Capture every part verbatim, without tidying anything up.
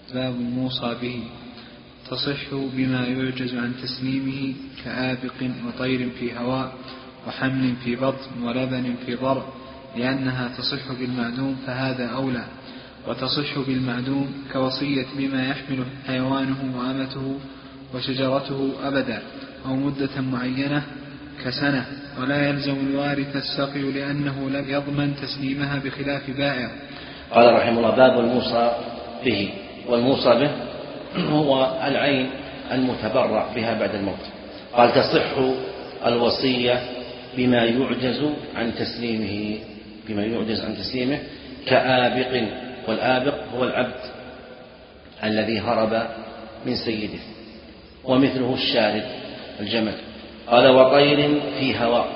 باب الموصى به. تصح بما يعجز عن تسليمه كآبق وطير في هواء وحمل في بطن ولبن في ضرع، لأنها تصح بالمعدوم فهذا أولى. وتصح بالمعدوم كوصية بما يحمل حيوانه وأمته وشجرته أبدا أو مدة معينة كسنة، ولا يلزم الوارث السقي لأنه لم يضمن تسليمها بخلاف بائع. قال رحمه الله: باب الموصى به. والموصى به هو العين المتبرع بها بعد الموت. قال: تصح الوصية بما يعجز عن تسليمه بما يعجز عن تسليمه كآبق. والآبق هو العبد الذي هرب من سيده، ومثله الشارد الجمل. قال: وطير في هواء.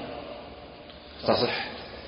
تصح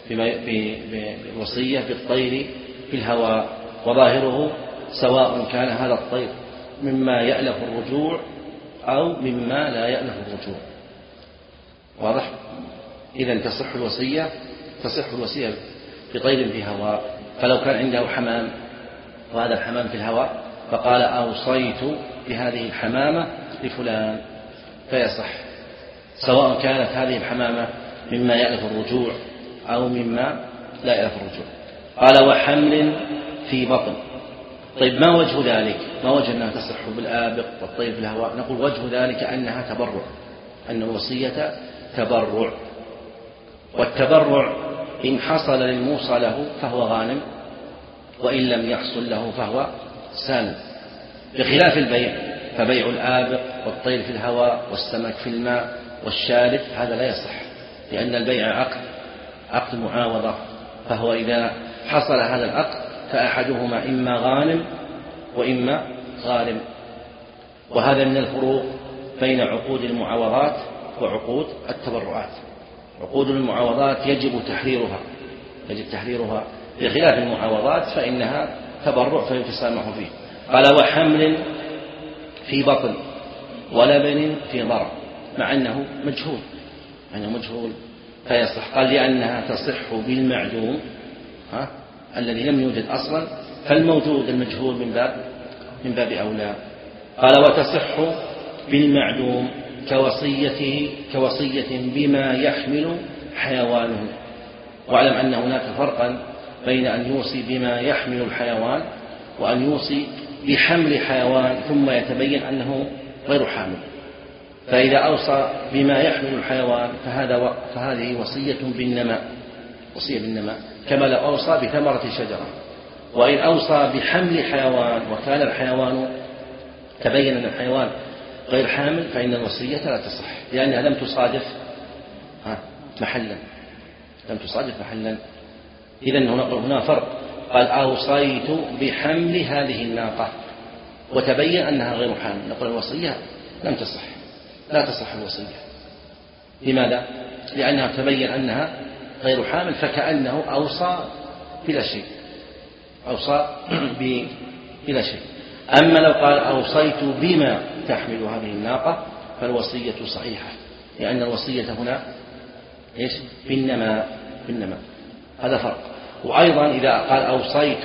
بالوصية بالطير في الهواء، وظاهره سواء كان هذا الطير مما يألف الرجوع أو مما لا يألف الرجوع. واضح؟ إذن تصح الوصية تصح الوصية بطير في هواء. فلو كان عنده حمام وهذا الحمام في الهواء فقال: أوصيت بهذه الحمامة لفلان، فيصح، سواء كانت هذه الحمامة مما يألف الرجوع أو مما لا يألف الرجوع. قال: وحمل في بطن. طيب، ما وجه ذلك؟ ما وجه أنها تصح بالآبق والطير في الهواء؟ نقول: وجه ذلك أنها تبرع، أن الوصية تبرع، والتبرع إن حصل للموصى له فهو غانم، وإن لم يحصل له فهو سالم، بخلاف البيع. فبيع الآبق والطير في الهواء والسمك في الماء والشارد هذا لا يصح، لأن البيع عقد عقد معاوضة، فهو إذا حصل هذا العقد فأحدهما إما غانم وإما غارم. وهذا من الفروق بين عقود المعاوضات وعقود التبرعات. عقود المعاوضات يجب تحريرها يجب تحريرها بخلاف المعاوضات فإنها تبرع فيتسامح فيه. قال: وحمل في بطن ولبن في ضرع، مع أنه مجهول أنه مجهول فيصح. قال: لأنها تصح بالمعدوم ها؟ الذي لم يوجد أصلا، فالموجود المجهول من باب من باب أولى. قال: وتصح بالمعدوم كوصيته كوصية بما يحمل حيوانه. واعلم أن هناك فرقا بين أن يوصي بما يحمل الحيوان وأن يوصي بحمل حيوان ثم يتبين أنه غير حامل. فإذا أوصى بما يحمل الحيوان فهذا فهذه وصية بالنماء وصية بالنماء كما لو أوصى بثمرة شجرة. وإن أوصى بحمل حيوان وكان الحيوان تبين أن الحيوان غير حامل فإن الوصية لا تصح، لأنها لم تصادف محلا لم تصادف محلا إذن هنا فرق. قال: أوصيت بحمل هذه الناقة وتبين أنها غير حامل، نقول الوصية لم تصح لا تصح الوصية. لماذا؟ لأنها تبين أنها غير حامل، فكأنه أوصى بلا شيء أوصى بلا شيء. أما لو قال: أوصيت بما تحمل هذه الناقة فالوصية صحيحة، لأن الوصية هنا إيش؟ بالنماء بالنماء هذا فرق. وأيضا إذا قال: أوصيت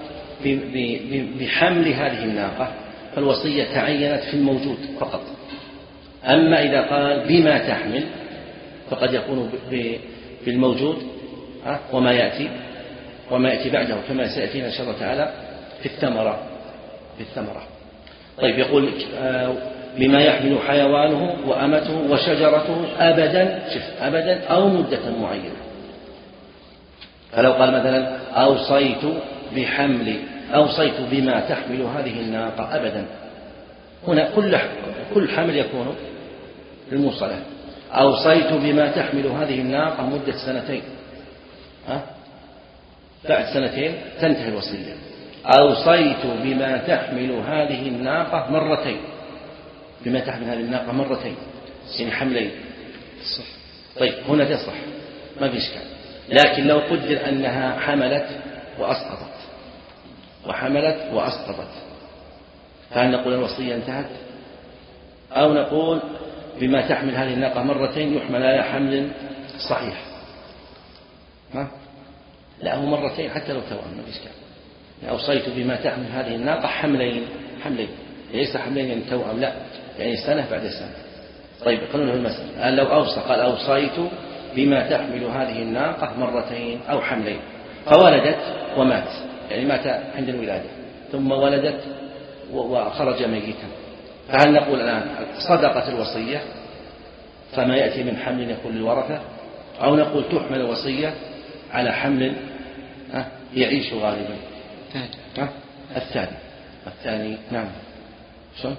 بحمل هذه الناقة فالوصية تعينت في الموجود فقط. أما إذا قال بما تحمل فقد يكون بالموجود وما يأتي وما يأتي بعده، كما سيأتينا إن شاء الله تعالى في الثمرة في الثمرة. طيب، يقول: بما يحمل حيوانه وأمته وشجرته أبدا شف أبدا أو مدة معينة. فلو قال مثلا: أوصيت بحمل أوصيت بما تحمل هذه الناقة أبدا، هنا كل كل حمل يكون للموصلة. أوصيت بما تحمل هذه الناقة مدة سنتين، ها؟ بعد سنتين تنتهي الوصية. أوصيت بما تحمل هذه الناقة مرتين بما تحمل هذه الناقة مرتين يعني حملين. صح. طيب، هنا تصح ما في إشكال. لكن لو قدر أنها حملت وأسقطت وحملت وأسقطت فهل نقول الوصية انتهت، أو نقول بما تحمل هذه الناقة مرتين يحمل على حمل صحيح؟ ها؟ لا، هو مرتين حتى لو توأم ما في إشكال، أوصيت بما تحمل هذه الناقة حملين حملين ليس حملين يعني توأم لا يعني سنة بعد سنة. طيب قالوا له المسألة قال لو أوصى قال أوصيت بما تحمل هذه الناقة مرتين أو حملين فولدت ومات يعني مات عند الولادة ثم ولدت وخرج ميتا، فهل نقول الآن صدقت الوصية فما يأتي من حمل يكون للورثة، أو نقول تحمل الوصية على حمل يعيش غالبا؟ الثاني الثاني نعم. شو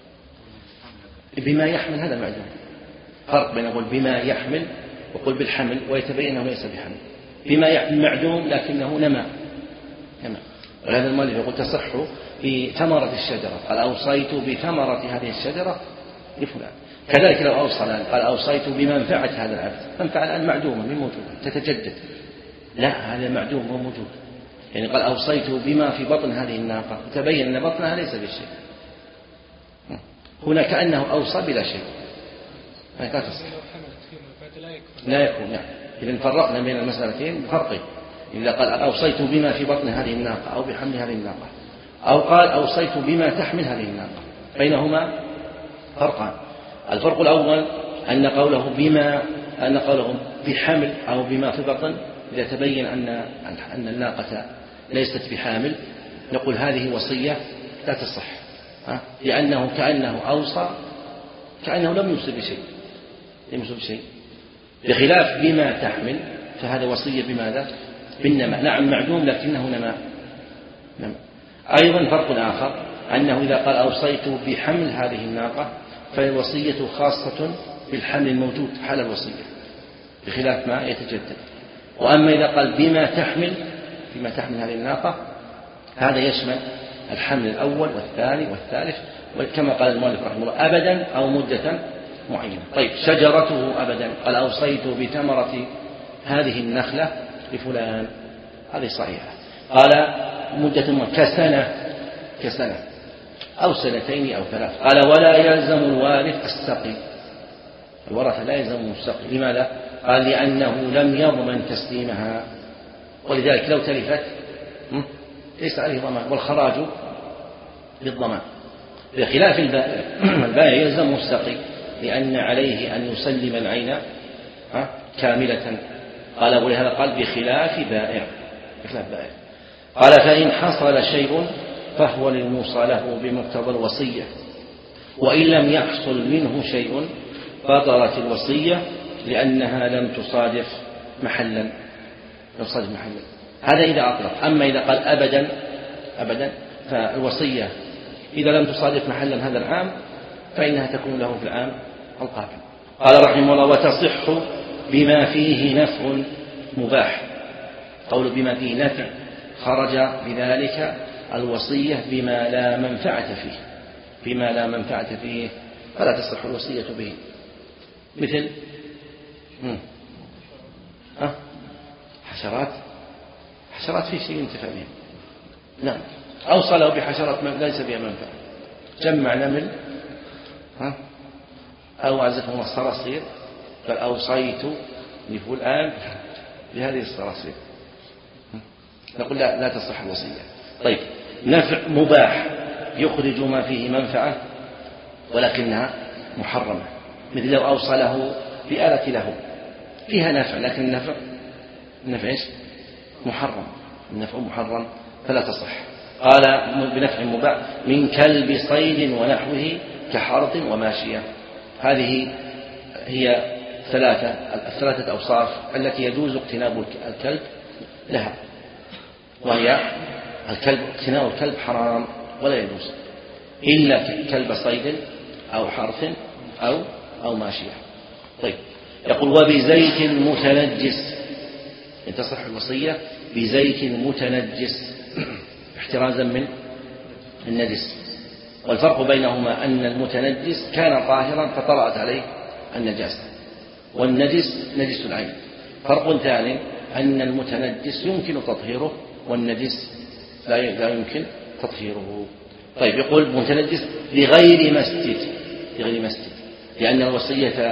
بما يحمل هذا معدوم، فرق بين أقول بما يحمل وقل بالحمل ويتبين أنه ليس بحمل. بما يحمل معدوم لكنه نما نما وهذا المؤلف يقول تصح بثمرة الشجرة قال أوصيت بثمرة هذه الشجرة لفلان. كذلك لو أوصى الآن قال أوصيت بمنفعة هذا العبد، منفعة الآن معدومة من موجودة تتجدد، لا هذا معدوم هو موجود. يعني قال أوصيت بما في بطن هذه الناقة تبين أن بطنها ليس بشيء، هنا كأنه أوصى بلا شيء لا تصح لا يكون يعني. إذن فرقنا بين المسألتين بفرق، إذا قال أوصيت بما في بطن هذه الناقة أو بحمل هذه الناقة، أو قال أوصيت بما تحمل هذه الناقة، بينهما فرقان. الفرق الأول أن قوله بما أن قوله بحمل أو بما في بطن إذا تبين أن أن الناقة ليست بحامل نقول هذه وصية لا تصح، لأنه كأنه أوصى كأنه لم يوصي بشيء لم يوصي بشيء، بخلاف بما تحمل فهذا وصية بماذا؟ بالنماء، نعم معدوم لكنه نماء. نماء. أيضا فرق آخر أنه إذا قال أوصيت بحمل هذه الناقة فالوصية خاصة بالحمل الموجود حال الوصية بخلاف ما يتجدد. وأما إذا قال بما تحمل بما تحمل هذه الناقة هذا يشمل الحمل الأول والثاني والثالث، وكما قال المؤلف رحمه الله أبدا أو مدة معينة. طيب شجرته أبدا قال أوصيت بثمرة هذه النخلة لفلان هذه صحيحة. قال مدة كسنة كسنة أو سنتين أو ثلاث. قال ولا يلزم الوارث السقي، الورثة لا يلزم السقي. لماذا؟ قال لأنه لم يضمن تسليمها، ولذلك لو تلفت ليس عليه ضمان، والخراج بالضمان بخلاف البائع. البائع يلزم السقي لأن عليه أن يسلم العين كاملة. قال ولهذا قال بخلاف بائع بخلاف بائع. قال فإن حصل شيء فهو للموصى له بمقتضى الوصية، وإن لم يحصل منه شيء بطلت الوصية لأنها لم تصادف محلا لم تصادف محلا. هذا إذا أطلق. أما إذا قال أبدا أبدا فالوصية إذا لم تصادف محلا هذا العام فإنها تكون له في العام القابل. قال رحمه الله وتصح بما فيه نفع مباح. قول بما فيه نفع خرج بذلك الوصية بما لا منفعة فيه، بما لا منفعة فيه فلا تصح الوصية به. مثل أه؟ حشرات حشرات في شيء ينتفع به، نعم أوصله بحشرات ليس بها منفعة، جمع نمل ها أو عزفهم الصراصير قال أوصيت لفلان بهذه الصراصير نقول لا, لا تصح الوصية. طيب نفع مباح يخرج ما فيه منفعة ولكنها محرمة، مثل لو أوصله بآلة له فيها نفع لكن النفع النفع إيش؟ محرم، النفع محرم فلا تصح. قال بنفع مباح من كلب صيد ونحوه كحرث وماشية. هذه هي ثلاثة الثلاثة أوصاف التي يجوز اقتناب الكلب لها، وهي الكلب اقتناء الكلب حرام ولا يجوز إلا كلب صيد أو حرث أو أو ماشية. طيب يقول وبزيت متنجس، تصح الوصية بزيت متنجس احترازا من النجس. والفرق بينهما أن المتنجس كان طاهرا فطرأت عليه النجاسة، والنجس نجس العين. فرق ثاني أن المتنجس يمكن تطهيره والنجس لا يمكن تطهيره. طيب يقول متنجس بغير مسجد بغير مسجد لأن الوصية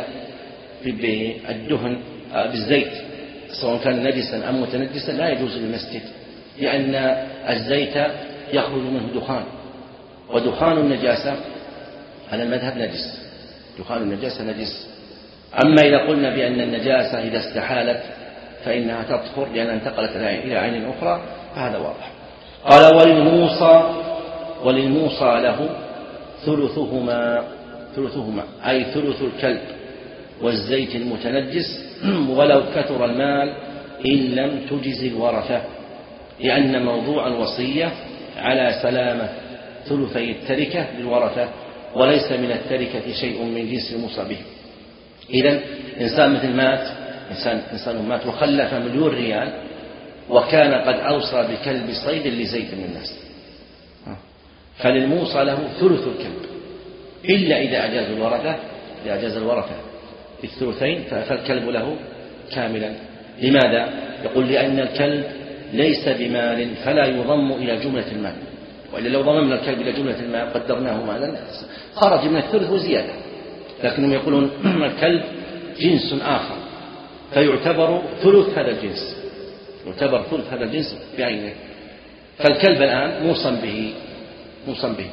بالدهن بالزيت سواء كان نجسا أم متنجسا لا يجوز للمسجد لأن الزيت يخرج منه دخان، ودخان النجاسة على المذهب نجس، دخان النجاسة نجس. أما إذا قلنا بأن النجاسة إذا استحالت فإنها تطهر لأنها انتقلت إلى عين أخرى فهذا واضح. قال وللموصى وللموصى له ثلثهما ثلثهما أي ثلث الكلب والزيت المتنجس ولو كثر المال إن لم تجز الورثة، لأن موضوع الوصية على سلامة ثلثي التركة للورثة وليس من التركة شيء من جنس الموصى به. إذن إنسان مثل مات إنسان, إنسان مات وخلف مليون ريال وكان قد أوصى بكلب صيد لزيد من الناس، فللموصى له ثلث الكلب إلا إذا أجاز الورثة إذا أجاز الورثة الثلثين فالكلب له كاملا. لماذا؟ يقول لأن الكلب ليس بمال فلا يضم إلى جملة المال، وإلا لو ضممنا الكلب إلى جملة المال قدرناه مالا خرج من الثلث وزيادة، لكنهم يقولون الكلب جنس آخر فيعتبر ثلث هذا الجنس، يعتبر ثلث هذا الجنس بعينه. فالكلب الآن موصى به موصى به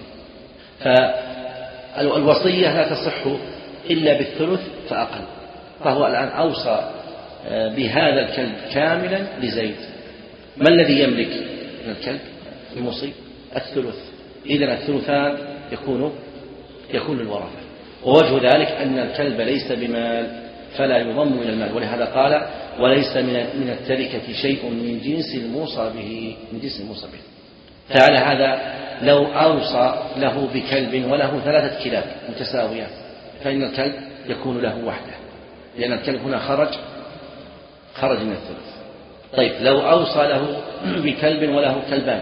فالوصية لا تصح إلا بالثلث فأقل، فهو الآن أوصى بهذا الكلب كاملا لزيد. ما الذي يملك من الكلب الموصي؟ الثلث، إذن الثلثان يكون يكون الورثة. ووجه ذلك أن الكلب ليس بمال فلا يضم إلى المال، ولهذا قال وليس من التركة شيء من جنس الموصى به من جنس الموصى به. فعلى هذا لو أوصى له بكلب وله ثلاثة كلاب متساوية فإن الكلب يكون له وحده، لأن الكلب هنا خرج خرج من الثلث. طيب لو أوصى له بكلب وله كلبان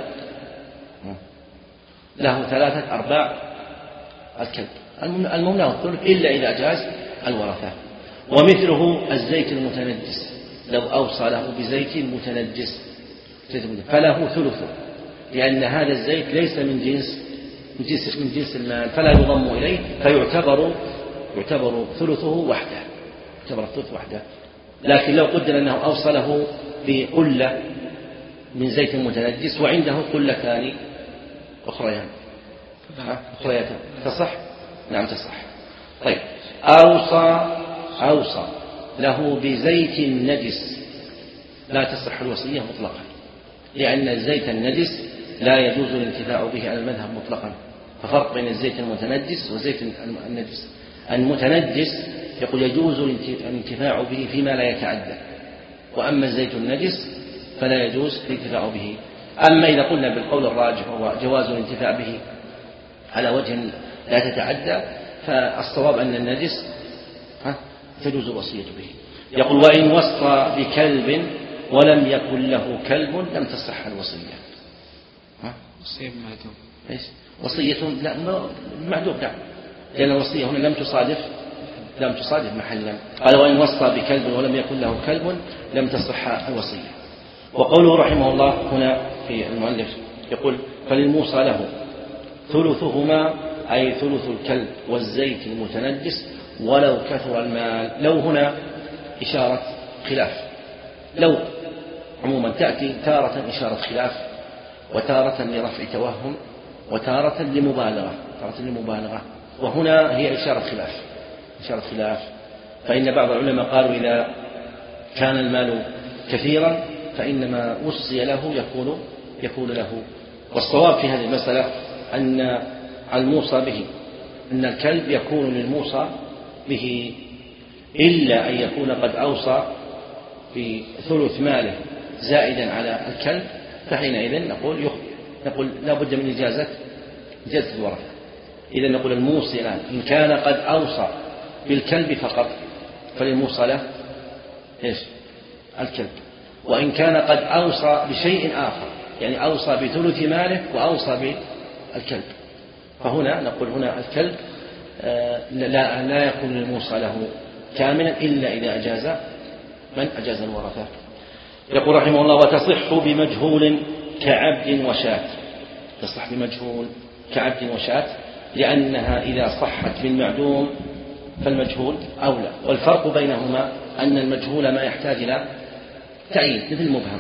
له ثلاثة أرباع الكلب، المهم له الثلث إلا إذا جاز الورثة. ومثله الزيت المتنجس، لو أوصى له بزيت متنجس فله ثلثه، لأن هذا الزيت ليس من جنس من جنس, من جنس المال فلا يضم إليه فيعتبر يعتبر ثلثه وحده يعتبر الثلث وحده. لكن لو قدر أنه أوصى له بقلة من زيت متنجس وعنده قلتان أخريان أخريتان تصح؟ نعم تصح. طيب أوصى أوصى له بزيت نجس لا تصح الوصية مطلقا، لأن الزيت النجس لا يجوز الانتفاع به على المذهب مطلقا. ففرق بين الزيت المتنجس وزيت النجس. المتنجس يقول يجوز الانتفاع به فيما لا يتعدى، وأما الزيت النجس فلا يجوز الانتفاع به. أما إذا قلنا بالقول الراجح هو جواز الانتفاع به على وجه لا تتعدى فالصواب أن النجس تجوز الوصية به. يقول وإن وصى بكلب ولم يكن له كلب لم تصح الوصية. وصية معدوم ايش؟ وصية لا معدوم نعم، لأن الوصية هنا لم تصادف لم تصادف محلا. قال وإن وصى بكلب ولم يكن له كلب لم تصح الوصية. وقوله رحمه الله هنا في المؤلف يقول فللموصى له ثلثهما أي ثلث الكلب والزيت المتنجس ولو كثر المال. لو هنا إشارة خلاف، لو عموما تأتي تارة إشارة خلاف وتارة لرفع توهم وتارة لمبالغة تارة لمبالغة وهنا هي إشارة خلاف إشارة خلاف. فإن بعض العلماء قالوا إذا كان المال كثيرا فإنما وصي له يكون يكون له. والصواب في هذه المسألة أن الموصى به أن الكلب يكون للموصى به إلا أن يكون قد أوصى بثلث ماله زائدا على الكلب، فحينئذ نقول نقول لا بد من إجازة إجازة الورثة. إذا نقول الموصي الآن إن كان قد أوصى بالكلب فقط فللموصى له إيش؟ الكلب. وإن كان قد أوصى بشيء آخر يعني أوصى بثلث ماله وأوصى بالكلب فهنا نقول هنا الكلب لا لا يكون للموصى له كاملا إلا إذا أجاز من أجاز الورثة. يقول رحمه الله وتصح بمجهول كعبد وشاة. تصح بمجهول كعبد وشاة لأنها إذا صحت بالمعدوم فالمجهول أولى. والفرق بينهما أن المجهول ما يحتاج إلى تعيين مثل المبهم،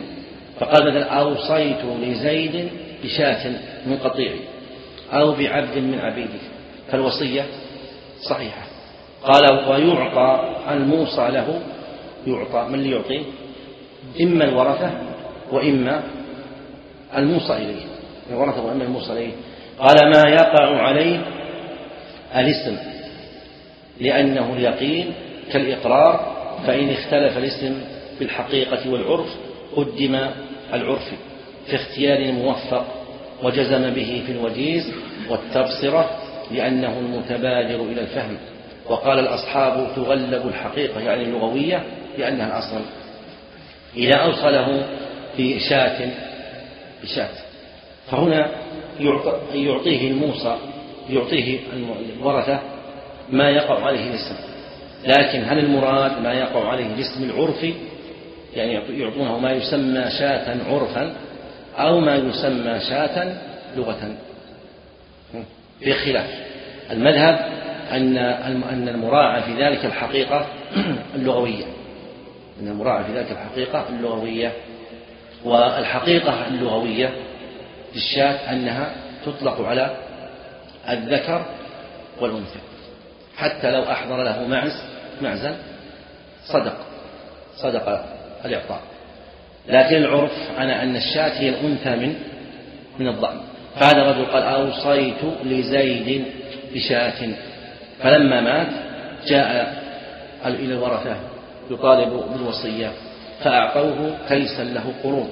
فقال مثلا أوصيت لزيد بشاة من قطيع أو بعبد من عبيدك، فالوصية صحيحة. قال ويعطى الموصى له، يعطى من اللي يعطيه؟ إما الورثة وإما الموصى إليه، الورثة وإما الموصى إليه. قال ما يقع عليه الاسم لأنه اليقين كالإقرار، فإن اختلف الاسم بالحقيقة والعرف قدم العرف في اختيار الموفق وجزم به في الوجيز والتبصرة لأنه المتبادر إلى الفهم. وقال الأصحاب تغلب الحقيقة يعني اللغوية لأنها الأصل. إذا أوصله بشاة بشاة فهنا يعطيه الموصى يعطيه الورثة ما يقع عليه الاسم، لكن هل المراد ما يقع عليه الاسم العرفي يعني يعطونه ما يسمى شاة عرفا أو ما يسمى شاة لغة؟ في خلاف. المذهب أن أن المراعى في ذلك الحقيقة اللغوية، أن المراعى في ذلك الحقيقة اللغوية. والحقيقة اللغوية للشاة أنها تطلق على الذكر والأنثى، حتى لو أحضر له معز معزا صدق صدق الإعطاء. لكن العرف أنا أن الشاة هي الأنثى من من الضأن. فهذا الرجل قال أوصيت لزيد بشاة، فلما مات جاء إلى الورثة يطالب بالوصية فأعطوه كيسا له قرون.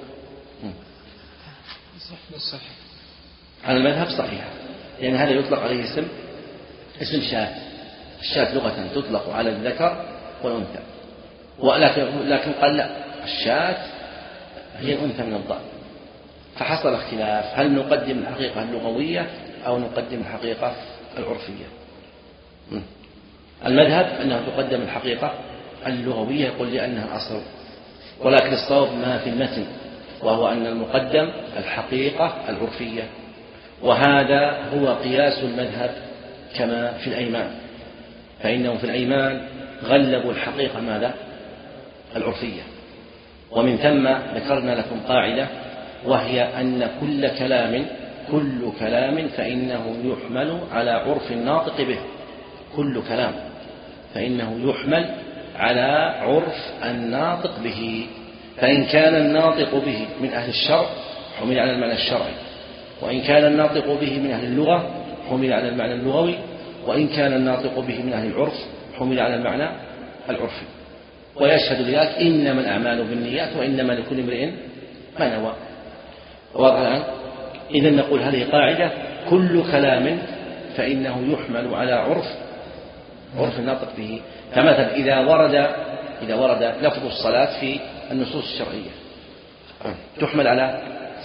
على المذهب صحيح، لأن هذا يطلق عليه اسم اسم شاة. الشاة لغة تطلق على الذكر والأنثى، ولكن لكن قال لا، الشاة هي الأنثى من الضأن. فحصل اختلاف، هل نقدم الحقيقة اللغوية أو نقدم الحقيقة العرفية؟ المذهب أنه تقدم الحقيقة اللغوية، يقول لأنها الأصل، ولكن الصواب ما في المتن، وهو أن المقدم الحقيقة العرفية. وهذا هو قياس المذهب كما في الأيمان، فإنهم في الأيمان غلبوا الحقيقة ماذا؟ العرفية. ومن ثم ذكرنا لكم قاعدة، وهي أن كل كلام كل كلام فإنه يحمل على عرف الناطق به. كل كلام فإنه يحمل على عرف الناطق به، فإن كان الناطق به من أهل الشرع حمل على المعنى الشرعي، وإن كان الناطق به من أهل اللغة حمل على المعنى اللغوي، وإن كان الناطق به من أهل العرف حمل على المعنى العرفي. ويشهد لذلك إنما الأعمال بالنيات وإنما لكل امرئ ما نوى. واضح الآن؟ إذن نقول هذه قاعدة، كل كلام فإنه يحمل على عرف عرف الناطق به. فمثلا إذا ورد إذا ورد لفظ الصلاة في النصوص الشرعية تحمل على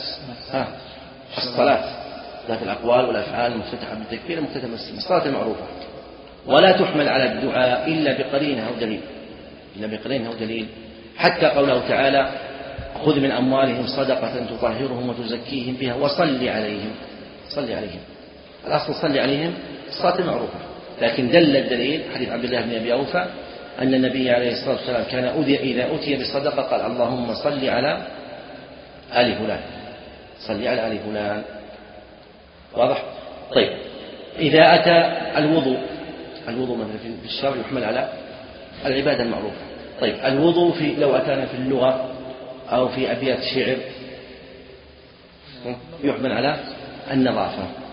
الصلاة ذات الأقوال والأفعال المفتتحة بالتكبير المختتمة بالتسليم، الصلاة المعروفة، ولا تحمل على الدعاء إلا بقرينة أو دليل إلا بقرينة أو دليل حتى قوله تعالى خذ من أموالهم صدقة تطهرهم وتزكيهم بها وصل عليهم. صل عليهم الأصل صل عليهم الصلاة المعروفة، لكن دل الدليل حديث عبد الله بن أبي أوفى أن النبي عليه الصلاة والسلام كان أذي إذا أتي بصدقة قال اللهم صل على آل فلان، صل على آل فلان. واضح؟ طيب إذا أتى الوضوء الوضوء مثلا في الشرع يحمل على العبادة المعروفة. طيب الوضوء في لو أتانا في اللغة أو في أبيات شعر يحمل على النظافة.